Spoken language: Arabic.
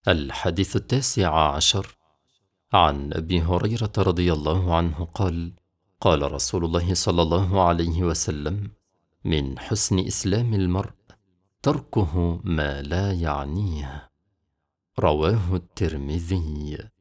الحديث 19 عن أبي هريرة رضي الله عنه قال: قال رسول الله صلى الله عليه وسلم: من حسن إسلام المرء تركه ما لا يعنيه. رواه الترمذي.